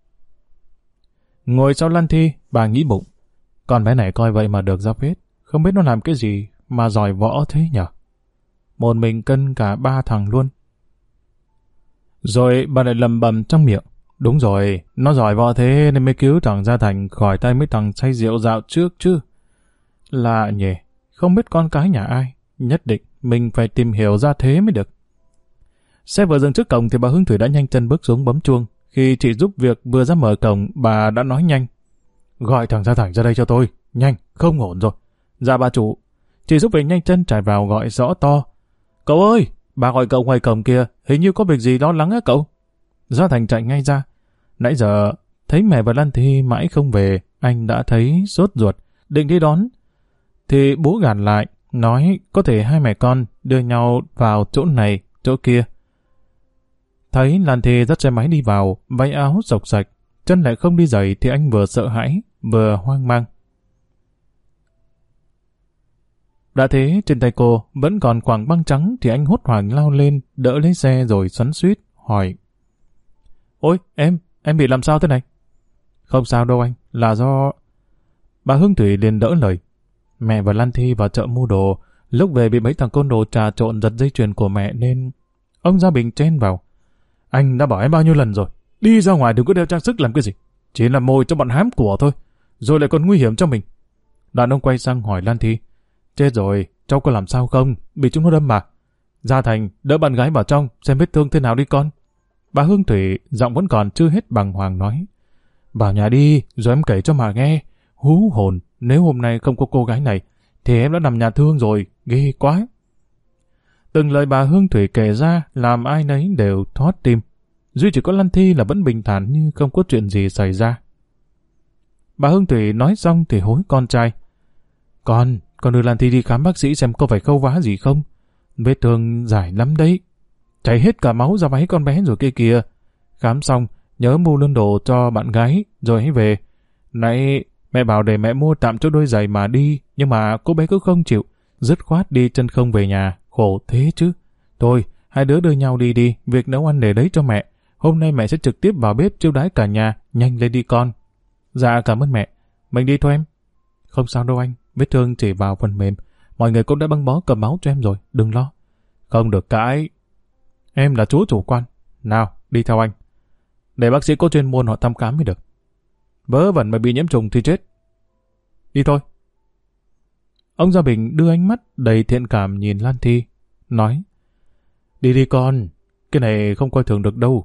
[SPEAKER 1] Ngồi sau Lan Thi, bà nghĩ bụng. Con bé này coi vậy mà được ra phết, không biết nó làm cái gì mà giỏi võ thế nhở. Một mình cân cả 3 thằng luôn. Rồi bà lại lầm bầm trong miệng. Đúng rồi, nó giỏi võ thế nên mới cứu thằng Gia Thành khỏi tay mấy thằng say rượu dạo trước chứ. Lạ nhỉ, không biết con cái nhà ai, nhất định mình phải tìm hiểu ra thế mới được. Xe vừa dừng trước cổng thì bà Hương Thủy đã nhanh chân bước xuống bấm chuông. Khi chị giúp việc vừa ra mở cổng, bà đã nói nhanh. Gọi thằng Gia Thành ra đây cho tôi, nhanh, không ổn rồi. Dạ bà chủ. Chị giúp việc nhanh chân chạy vào gọi rõ to. Cậu ơi, bà gọi cậu ngoài cổng kia, hình như có việc gì lo lắng á cậu. Gia Thành chạy ngay ra. Nãy giờ, thấy mẹ và Lan Thi mãi không về, anh đã thấy sốt ruột, định đi đón. Thì bố gạt lại, nói có thể hai mẹ con đưa nhau vào chỗ này, chỗ kia. Thấy Lan Thi dắt xe máy đi vào, váy áo sộc sạch, chân lại không đi giày thì anh vừa sợ hãi, vừa hoang mang. Đã thế, trên tay cô vẫn còn quàng băng trắng thì anh hốt hoảng lao lên, đỡ lấy xe rồi xoắn xuýt, hỏi. Ôi, em bị làm sao thế này? Không sao đâu anh, là do... Bà Hương Thủy liền đỡ lời. Mẹ và Lan Thi vào chợ mua đồ, lúc về bị mấy thằng côn đồ trà trộn giật dây chuyền của mẹ nên... Ông Gia Bình chen vào. Anh đã bảo em bao nhiêu lần rồi, đi ra ngoài đừng có đeo trang sức làm cái gì, chỉ là mồi cho bọn hám của thôi, rồi lại còn nguy hiểm cho mình. Đàn ông quay sang hỏi Lan Thi. Chết rồi, cháu có làm sao không, bị chúng nó đâm mà. Gia Thành, đỡ bạn gái vào trong, xem vết thương thế nào đi con. Bà Hương Thủy, giọng vẫn còn chưa hết bàng hoàng nói. Vào nhà đi, rồi em kể cho mà nghe. Hú hồn, nếu hôm nay không có cô gái này, thì em đã nằm nhà thương rồi, ghê quá. Từng lời bà Hương Thủy kể ra làm ai nấy đều thót tim. Duy chỉ có Lan Thi là vẫn bình thản như không có chuyện gì xảy ra. Bà Hương Thủy nói xong thì hối con trai. Con đưa Lan Thi đi khám bác sĩ xem có phải khâu vá gì không. Vết thương dài lắm đấy. Chảy hết cả máu ra váy con bé rồi kia kìa. Khám xong, nhớ mua luôn đồ cho bạn gái, rồi hãy về. Nãy mẹ bảo để mẹ mua tạm chỗ đôi giày mà đi, nhưng mà cô bé cứ không chịu. Dứt khoát đi chân không về nhà, khổ thế chứ. Thôi, hai đứa đưa nhau đi, việc nấu ăn để đấy cho mẹ. Hôm nay mẹ sẽ trực tiếp vào bếp chiêu đãi cả nhà, nhanh lên đi con. Dạ cảm ơn mẹ, mình đi thôi em. Không sao đâu anh, vết thương chỉ vào phần mềm. Mọi người cũng đã băng bó cầm máu cho em rồi, đừng lo. Không được cãi. Em là chú chủ quan. Nào, đi theo anh. Để bác sĩ có chuyên môn họ thăm khám mới được. Vớ vẩn mà bị nhiễm trùng thì chết. Đi thôi. Ông Gia Bình đưa ánh mắt đầy thiện cảm nhìn Lan Thi, nói. Đi đi con, cái này không coi thường được đâu.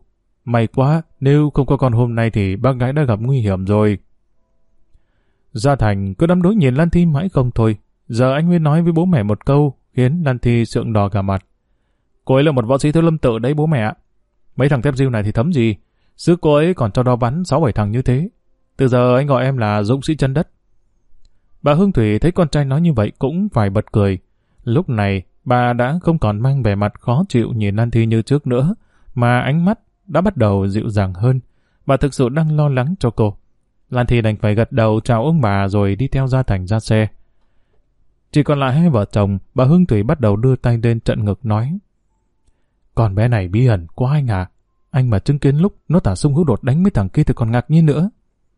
[SPEAKER 1] May quá, nếu không có con hôm nay thì bác gái đã gặp nguy hiểm rồi. Gia Thành cứ đắm đuối nhìn Lan Thi mãi không thôi. Giờ anh mới nói với bố mẹ một câu, khiến Lan Thi sượng đỏ cả mặt. Cô ấy là một võ sĩ thiếu lâm tự đấy bố mẹ ạ. Mấy thằng tép diêu này thì thấm gì. Sức cô ấy còn cho đo bắn 6-7 thằng như thế. Từ giờ anh gọi em là dũng sĩ chân đất. Bà Hương Thủy thấy con trai nói như vậy cũng phải bật cười. Lúc này, bà đã không còn mang vẻ mặt khó chịu nhìn Lan Thi như trước nữa, mà ánh mắt đã bắt đầu dịu dàng hơn. Bà thực sự đang lo lắng cho cô. Lan Thi đành phải gật đầu chào ông bà rồi đi theo Gia Thành ra xe. Chỉ còn lại hai vợ chồng, bà Hương Thủy bắt đầu đưa tay lên trận ngực nói. Con bé này bí ẩn quá anh à. Anh mà chứng kiến lúc nó tả sung hữu đột đánh mấy thằng kia thì còn ngạc nhiên nữa.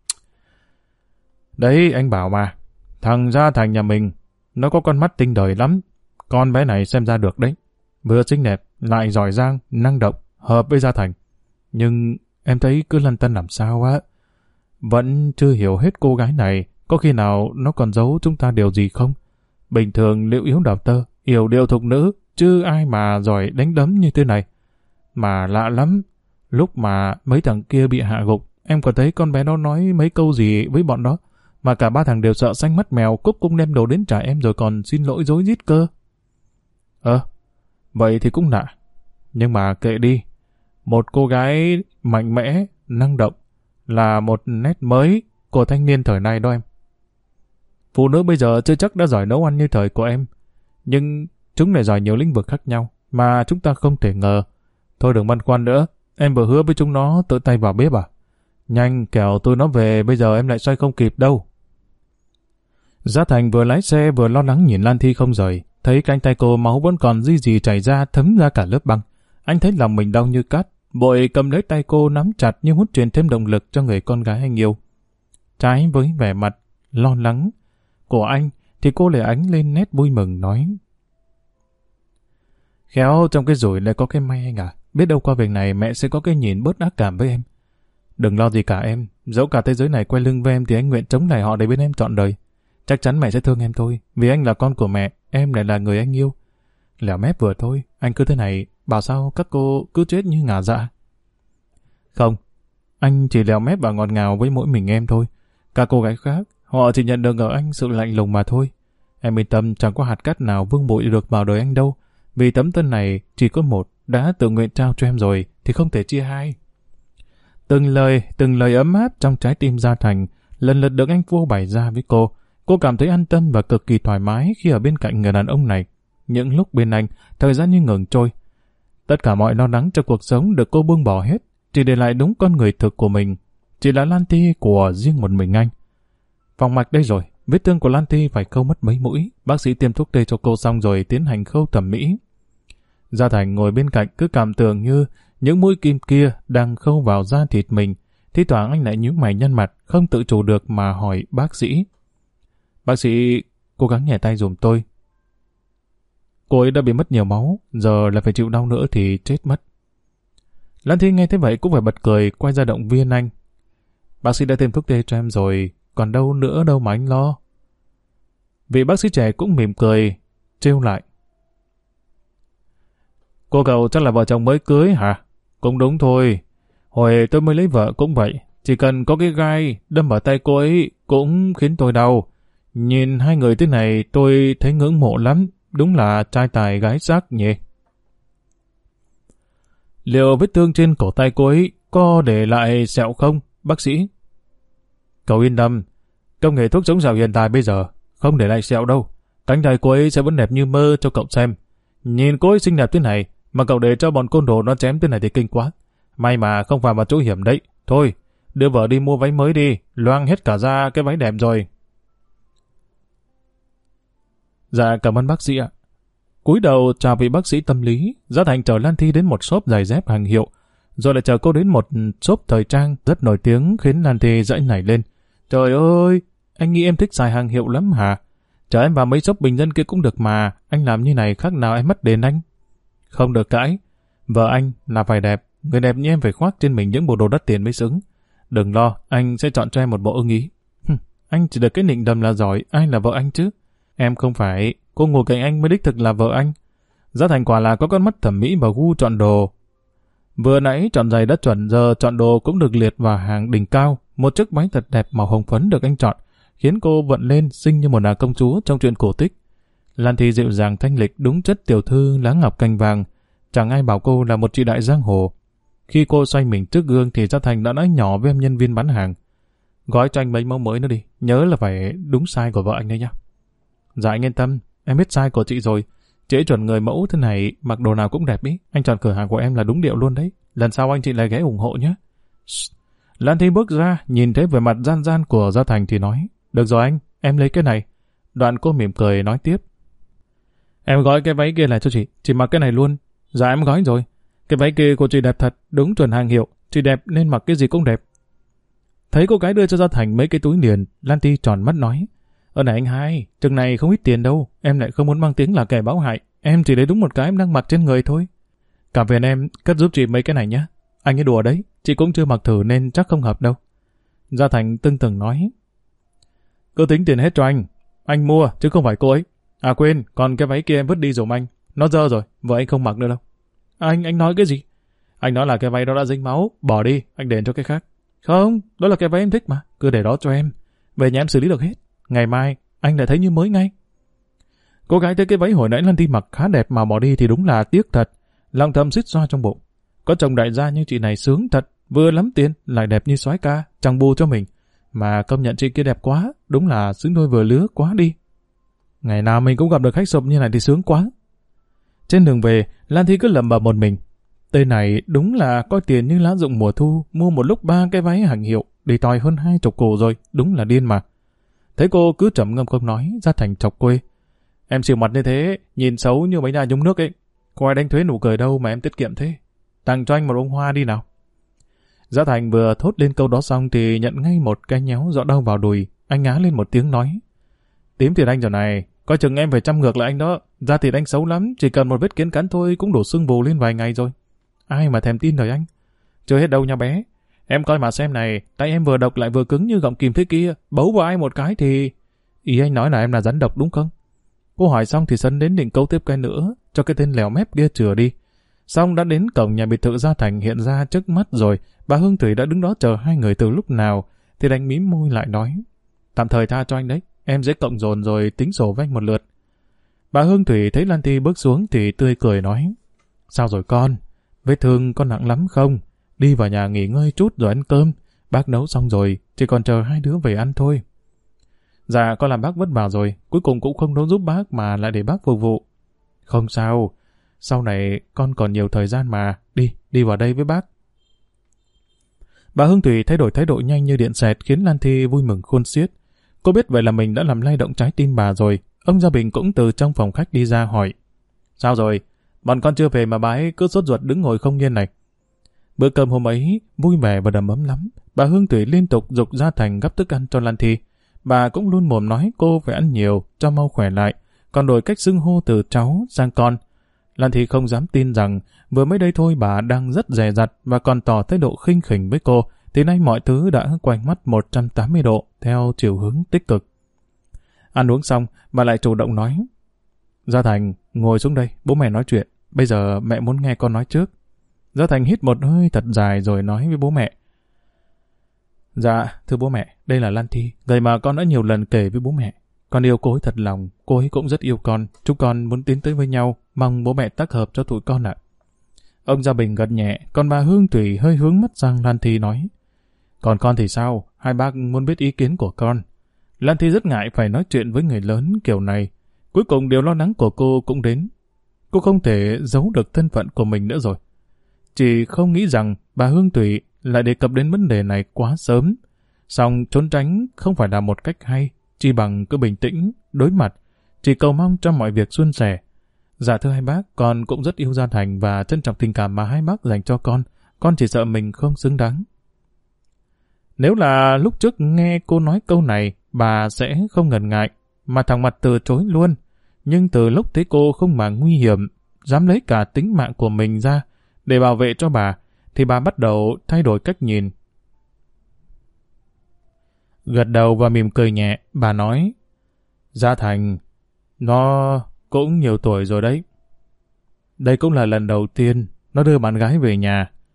[SPEAKER 1] Đấy anh bảo mà, thằng Gia Thành nhà mình, nó có con mắt tinh đời lắm. Con bé này xem ra được đấy. Vừa xinh đẹp, lại giỏi giang, năng động, hợp với Gia Thành. Nhưng em thấy cứ lăn tăn làm sao á. Vẫn chưa hiểu hết cô gái này, có khi nào nó còn giấu chúng ta điều gì không? Bình thường liệu yếu đào tơ, yểu điệu thục nữ, chứ ai mà giỏi đánh đấm như thế này. Mà lạ lắm, lúc mà mấy thằng kia bị hạ gục, em có thấy con bé nó nói mấy câu gì với bọn đó, mà cả ba thằng đều sợ xanh mắt mèo, cúc cung đem đồ đến trả em rồi còn xin lỗi dối rít cơ. Vậy thì cũng lạ. Nhưng mà kệ đi, một cô gái mạnh mẽ, năng động, là một nét mới của thanh niên thời nay đó em. Phụ nữ bây giờ chưa chắc đã giỏi nấu ăn như thời của em, nhưng chúng lại giỏi nhiều lĩnh vực khác nhau mà chúng ta không thể ngờ. Thôi đừng băn khoăn nữa, em vừa hứa với chúng nó tự tay vào bếp à? Nhanh kẻo tôi nó về, bây giờ em lại xoay không kịp đâu. Gia Thành vừa lái xe vừa lo lắng nhìn Lan Thi không rời, thấy cánh tay cô máu vẫn còn gì chảy ra thấm ra cả lớp băng. Anh thấy lòng mình đau như cát, vội cầm lấy tay cô nắm chặt như muốn truyền thêm động lực cho người con gái anh yêu. Trái với vẻ mặt lo lắng của anh thì cô lại ánh lên nét vui mừng nói. Khéo trong cái rủi lại có cái may anh à, biết đâu qua việc này mẹ sẽ có cái nhìn bớt ác cảm với em. Đừng lo gì cả em, dẫu cả thế giới này quay lưng với em thì anh nguyện chống lại họ để bên em trọn đời. Chắc chắn mẹ sẽ thương em thôi, vì anh là con của mẹ, em lại là người anh yêu. Lẻo mép vừa thôi, anh cứ thế này, bảo sao các cô cứ chết như ngả dạ. Không, anh chỉ lèo mép và ngọt ngào với mỗi mình em thôi. Các cô gái khác, họ chỉ nhận được ở anh sự lạnh lùng mà thôi. Em yên tâm, chẳng có hạt cát nào vương bụi được vào đời anh đâu. Vì tấm thân này chỉ có một, đã tự nguyện trao cho em rồi, thì không thể chia hai. Từng lời ấm áp trong trái tim Gia Thành, lần lượt được anh phô bày ra với cô. Cô cảm thấy an tâm và cực kỳ thoải mái khi ở bên cạnh người đàn ông này. Những lúc bên anh, thời gian như ngừng trôi. Tất cả mọi lo lắng cho cuộc sống được cô buông bỏ hết, chỉ để lại đúng con người thực của mình. Chỉ là Lan Thi của riêng một mình anh. Phòng mạch đây rồi, vết thương của Lan Thi phải khâu mất mấy mũi. Bác sĩ tiêm thuốc tê cho cô xong rồi tiến hành khâu thẩm mỹ. Gia Thành ngồi bên cạnh cứ cảm tưởng như những mũi kim kia đang khâu vào da thịt mình. Thi thoảng anh lại nhíu mày nhăn mặt, không tự chủ được mà hỏi bác sĩ. Bác sĩ, cố gắng nhẹ tay giùm tôi. Cô ấy đã bị mất nhiều máu, giờ là phải chịu đau nữa thì chết mất. Lan Thi nghe thế vậy cũng phải bật cười, quay ra động viên anh. Bác sĩ đã tiêm thuốc tê cho em rồi, còn đâu nữa đâu mà anh lo. Vị bác sĩ trẻ cũng mỉm cười, trêu lại. Cô cậu chắc là vợ chồng mới cưới hả? Cũng đúng thôi. Hồi tôi mới lấy vợ cũng vậy. Chỉ cần có cái gai đâm vào tay cô ấy cũng khiến tôi đau. Nhìn hai người thế này tôi thấy ngưỡng mộ lắm. Đúng là trai tài gái sắc nhỉ. Liệu vết thương trên cổ tay cô ấy có để lại sẹo không, bác sĩ? Cậu yên tâm. Công nghệ thuốc chống sẹo hiện tại bây giờ không để lại sẹo đâu. Cánh tay cô ấy sẽ vẫn đẹp như mơ cho cậu xem. Nhìn cô ấy xinh đẹp thế này mà cậu để cho bọn côn đồ nó chém thế này thì kinh quá. May mà không phải vào chỗ hiểm đấy. Thôi, đưa vợ đi mua váy mới đi, loang hết cả ra cái váy đẹp rồi. Dạ cảm ơn bác sĩ ạ. Cúi đầu chào vị bác sĩ tâm lý, Gia Thành chở Lan Thi đến một shop giày dép hàng hiệu, rồi lại chở cô đến một shop thời trang rất nổi tiếng khiến Lan Thi dãy nảy lên. Trời ơi, anh nghĩ em thích xài hàng hiệu lắm hả? Chở em vào mấy shop bình dân kia cũng được mà, anh làm như này khác nào em mất đền anh. Không được cãi, vợ anh là phải đẹp, người đẹp như em phải khoác trên mình những bộ đồ đắt tiền mới xứng. Đừng lo, anh sẽ chọn cho em một bộ ưng ý. Anh chỉ được cái nịnh đầm là giỏi, ai là vợ anh chứ? Em không phải, cô ngồi cạnh anh mới đích thực là vợ anh. Gia Thành quả là có con mắt thẩm mỹ và gu chọn đồ. Vừa nãy chọn giày đã chuẩn, giờ chọn đồ cũng được liệt vào hàng đỉnh cao. Một chiếc váy thật đẹp màu hồng phấn được anh chọn, khiến cô vận lên xinh như một nàng công chúa trong truyện cổ tích. Lan Thi dịu dàng thanh lịch, đúng chất tiểu thư lá ngọc cành vàng. Chẳng ai bảo cô là một chị đại giang hồ. Khi cô xoay mình trước gương thì Gia Thành đã nói nhỏ với em nhân viên bán hàng: gói cho anh mấy mẫu mới nữa đi, nhớ là phải đúng size của vợ anh đấy nhá. Dạ anh yên tâm, em biết size của chị rồi. Chị ấy chuẩn người mẫu thế này, mặc đồ nào cũng đẹp ý. Anh chọn cửa hàng của em là đúng điệu luôn đấy. Lần sau anh chị lại ghé ủng hộ nhé. Lan Thi bước ra, nhìn thấy vẻ mặt gian gian của Gia Thành thì nói: được rồi anh, em lấy cái này. Đoạn cô mỉm cười nói tiếp: em gói cái váy kia lại cho chị mặc cái này luôn. Dạ em gói rồi. Cái váy kia của chị đẹp thật, đúng chuẩn hàng hiệu. Chị đẹp nên mặc cái gì cũng đẹp. Thấy cô gái đưa cho Gia Thành mấy cái túi liền, Lan Thi tròn mắt nói: này anh hai, chừng này không ít tiền đâu, em lại không muốn mang tiếng là kẻ báo hại. Em chỉ lấy đúng một cái em đang mặc trên người thôi. Cảm phiền em cất giúp chị mấy cái này nhé. Anh ấy đùa đấy, chị cũng chưa mặc thử nên chắc không hợp đâu. Gia Thành tưng tửng nói: cứ tính tiền hết cho anh mua chứ không phải cô ấy. À quên, còn cái váy kia em vứt đi giùm anh, nó dơ rồi, vợ anh không mặc nữa đâu. Anh nói cái gì? Anh nói là cái váy đó đã dính máu, bỏ đi, anh đền cho cái khác. Không, đó là cái váy em thích mà, cứ để đó cho em. Về nhà em xử lý được hết, ngày mai anh lại thấy như mới ngay. Cô gái thấy cái váy hồi nãy Lan Thi mặc khá đẹp mà bỏ đi thì đúng là tiếc thật. Lòng thầm xít xoa trong bụng. Có chồng đại gia như chị này sướng thật, vừa lắm tiền lại đẹp như soái ca, chẳng bù cho mình. Mà công nhận chị kia đẹp quá, đúng là xứng đôi vừa lứa quá đi. Ngày nào mình cũng gặp được khách sộp như này thì sướng quá. Trên đường về, Lan Thi cứ lẩm bẩm một mình: tên này đúng là coi tiền như lá rụng mùa thu, mua một lúc 3 cái váy hàng hiệu, đi tòi hơn 20 củ rồi, đúng là điên mà. Thấy cô cứ trầm ngâm không nói, Gia Thành chọc quê: em xỉu mặt như thế, nhìn xấu như mấy nhà nhúng nước ấy. Có ai đánh thuế nụ cười đâu mà em tiết kiệm thế. Tặng cho anh một bông hoa đi nào. Gia Thành vừa thốt lên câu đó xong thì nhận ngay một cái nhéo rõ đau vào đùi. Anh ngá lên một tiếng nói: tím tiền anh giờ này, coi chừng em phải chăm ngược lại anh đó. Da thịt anh xấu lắm, chỉ cần một vết kiến cắn thôi cũng đổ sưng vù lên vài ngày rồi. Ai mà thèm tin lời anh. Chưa hết đâu nha bé. Em coi mà xem này, tay em vừa độc lại vừa cứng như gọng kìm thế kia, bấu vào ai một cái thì... Ý anh nói là em là rắn độc đúng không? Cô hỏi xong thì sân đến định câu tiếp cái nữa, cho cái tên lèo mép kia chừa đi. Xong đã đến cổng nhà biệt thự Gia Thành hiện ra trước mắt rồi, bà Hương Thủy đã đứng đó chờ hai người từ lúc nào, thì đành mím môi lại nói: tạm thời tha cho anh đấy, em sẽ cộng dồn rồi tính sổ với anh một lượt. Bà Hương Thủy thấy Lan Thi bước xuống thì tươi cười nói: sao rồi con? Vết thương con nặng lắm không? Đi vào nhà nghỉ ngơi chút rồi ăn cơm. Bác nấu xong rồi, chỉ còn chờ hai đứa về ăn thôi. Dạ, con làm bác vất vả rồi, cuối cùng cũng không nấu giúp bác mà lại để bác phục vụ. Không sao, sau này con còn nhiều thời gian mà, đi vào đây với bác. Bà Hương Thủy thay đổi thái độ nhanh như điện xẹt khiến Lan Thi vui mừng khôn xiết. Cô biết vậy là mình đã làm lay động trái tim bà rồi. Ông Gia Bình cũng từ trong phòng khách đi ra hỏi: sao rồi? Bọn con chưa về mà bà ấy cứ sốt ruột đứng ngồi không yên này. Bữa cơm hôm ấy vui vẻ và đầm ấm lắm. Bà Hương Thủy liên tục giục Gia Thành gắp thức ăn cho Lan Thi. Bà cũng luôn mồm nói cô phải ăn nhiều cho mau khỏe lại, còn đổi cách xưng hô từ cháu sang con. Lan Thi không dám tin rằng vừa mới đây thôi bà đang rất dè dặt và còn tỏ thái độ khinh khỉnh với cô, thì nay mọi thứ đã quay mắt 180 độ theo chiều hướng tích cực. Ăn uống xong, bà lại chủ động nói: Gia Thành, ngồi xuống đây, bố mẹ nói chuyện. Bây giờ mẹ muốn nghe con nói trước. Gia Thành hít một hơi thật dài rồi nói với bố mẹ: dạ, thưa bố mẹ, đây là Lan Thi, người mà con đã nhiều lần kể với bố mẹ. Con yêu cô ấy thật lòng, cô ấy cũng rất yêu con. Chúng con muốn tiến tới với nhau, mong bố mẹ tác hợp cho tụi con ạ. Ông Gia Bình gật nhẹ, còn bà Hương Thủy hơi hướng mắt sang Lan Thi nói: còn con thì sao? Hai bác muốn biết ý kiến của con. Lan Thi rất ngại phải nói chuyện với người lớn kiểu này. Cuối cùng điều lo lắng của cô cũng đến. Cô không thể giấu được thân phận của mình nữa rồi. Chỉ không nghĩ rằng bà Hương Thủy lại đề cập đến vấn đề này quá sớm. Song trốn tránh không phải là một cách hay, chỉ bằng cứ bình tĩnh, đối mặt, chỉ cầu mong cho mọi việc suôn sẻ. Dạ thưa hai bác, con cũng rất yêu Gia Thành và trân trọng tình cảm mà hai bác dành cho con chỉ sợ mình không xứng đáng. Nếu là lúc trước nghe cô nói câu này, bà sẽ không ngần ngại, mà thẳng mặt từ chối luôn. Nhưng từ lúc thấy cô không màng nguy hiểm, dám lấy cả tính mạng của mình ra để bảo vệ cho bà, thì bà bắt đầu thay đổi cách nhìn. Gật đầu và mỉm cười nhẹ, bà nói: Gia Thành, nó cũng nhiều tuổi rồi đấy. Đây cũng là lần đầu tiên nó đưa bạn gái về nhà.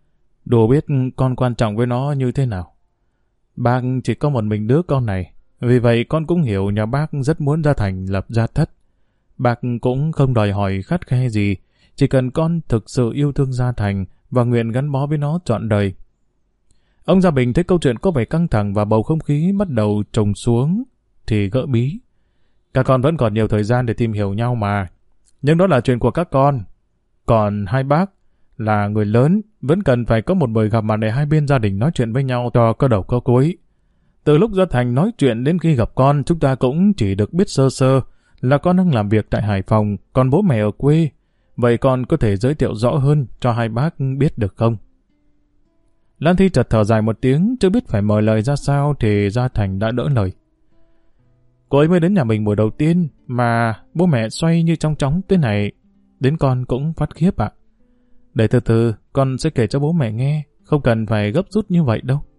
[SPEAKER 1] Đủ biết con quan trọng với nó như thế nào. Bác chỉ có một mình đứa con này, vì vậy con cũng hiểu nhà bác rất muốn Gia Thành lập gia thất. Bác cũng không đòi hỏi khắt khe gì, chỉ cần con thực sự yêu thương Gia Thành và nguyện gắn bó với nó trọn đời. Ông Gia Bình thấy câu chuyện có vẻ căng thẳng và bầu không khí bắt đầu trùng xuống, thì gỡ bí. Các con vẫn còn nhiều thời gian để tìm hiểu nhau mà. Nhưng đó là chuyện của các con. Còn hai bác, là người lớn, vẫn cần phải có một buổi gặp mặt để hai bên gia đình nói chuyện với nhau cho có đầu có cuối. Từ lúc Gia Thành nói chuyện đến khi gặp con, chúng ta cũng chỉ được biết sơ sơ là con đang làm việc tại Hải Phòng, còn bố mẹ ở quê. Vậy con có thể giới thiệu rõ hơn cho hai bác biết được không? Lan Thi chợt thở dài một tiếng, chưa biết phải mở lời ra sao thì Gia Thành đã đỡ lời. Cô ấy mới đến nhà mình buổi đầu tiên mà bố mẹ xoay như trong chóng thế này, đến con cũng phát khiếp ạ. Để từ từ, con sẽ kể cho bố mẹ nghe, không cần phải gấp rút như vậy đâu.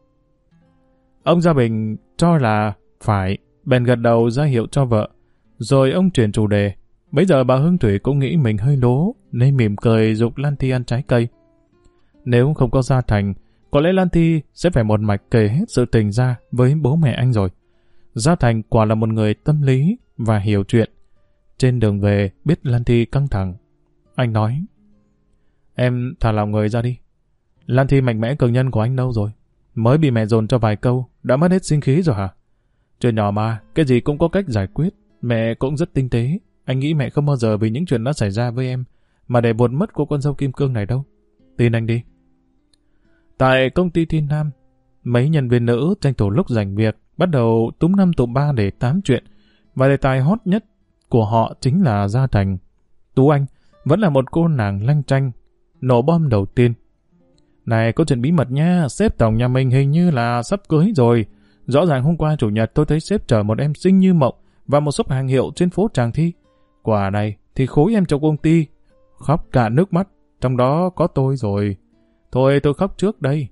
[SPEAKER 1] Ông Gia Bình cho là phải, bèn gật đầu ra hiệu cho vợ, rồi ông chuyển chủ đề. Bây giờ bà Hương Thủy cũng nghĩ mình hơi lố, nên mỉm cười giục Lan Thi ăn trái cây. Nếu không có Gia Thành, có lẽ Lan Thi sẽ phải một mạch kể hết sự tình ra với bố mẹ anh rồi. Gia Thành quả là một người tâm lý và hiểu chuyện. Trên đường về biết Lan Thi căng thẳng, anh nói: Em thả lòng người ra đi. Lan Thi mạnh mẽ cường nhân của anh đâu rồi? Mới bị mẹ dồn cho vài câu, đã mất hết sinh khí rồi hả? Chuyện nhỏ mà, cái gì cũng có cách giải quyết. Mẹ cũng rất tinh tế. Anh nghĩ mẹ không bao giờ vì những chuyện đã xảy ra với em mà để buồn mất của con dâu kim cương này đâu. Tin anh đi. Tại công ty Thiên Nam, mấy nhân viên nữ tranh thủ lúc rảnh việc bắt đầu túm năm tụm ba để tám chuyện, và đề tài hot nhất của họ chính là Gia Thành. Tú Anh vẫn là một cô nàng lanh chanh, nổ bom đầu tiên. Này, có chuyện bí mật nha, sếp tổng nhà mình hình như là sắp cưới rồi. Rõ ràng hôm qua chủ nhật tôi thấy sếp chở một em xinh như mộng và một shop hàng hiệu trên phố Tràng Thi. Quả này thì khối em trong công ty, khóc cả nước mắt, trong đó có tôi rồi. Thôi tôi khóc trước đây.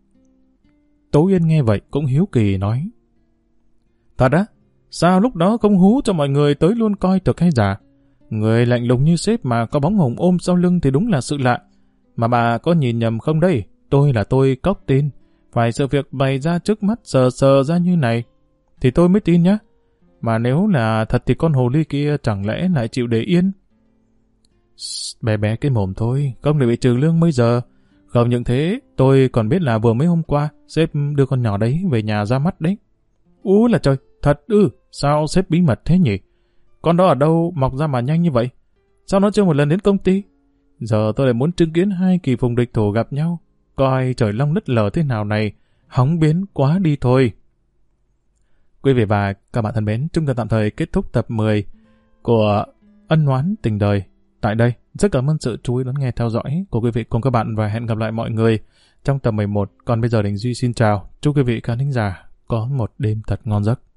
[SPEAKER 1] Tố Yên nghe vậy cũng hiếu kỳ nói: Thật á? Sao lúc đó không hú cho mọi người tới luôn coi thực hay giả? Người lạnh lùng như sếp mà có bóng hồng ôm sau lưng thì đúng là sự lạ. Mà bà có nhìn nhầm không đây? Tôi là tôi cóc tin. Phải sự việc bày ra trước mắt sờ sờ ra như này thì tôi mới tin nhá. Mà nếu là thật thì con hồ ly kia chẳng lẽ lại chịu để yên? Bé bé cái mồm thôi, không để bị trừ lương bây giờ. Không những thế, tôi còn biết là vừa mấy hôm qua sếp đưa con nhỏ đấy về nhà ra mắt đấy. Úi là trời, thật ư? Sao sếp bí mật thế nhỉ? Con đó ở đâu mọc ra mà nhanh như vậy? Sao nó chưa một lần đến công ty? Giờ tôi lại muốn chứng kiến hai kỳ phùng địch thủ gặp nhau. Coi trời long nứt lở thế nào này, hóng biến quá đi thôi. Quý vị và các bạn thân mến, chúng ta tạm thời kết thúc tập 10 của Ân Oán Tình Đời tại đây. Rất cảm ơn sự chú ý lắng nghe theo dõi của quý vị cùng các bạn và hẹn gặp lại mọi người trong tập 11. Còn bây giờ Đình Duy xin chào. Chúc quý vị khán thính giả có một đêm thật ngon giấc.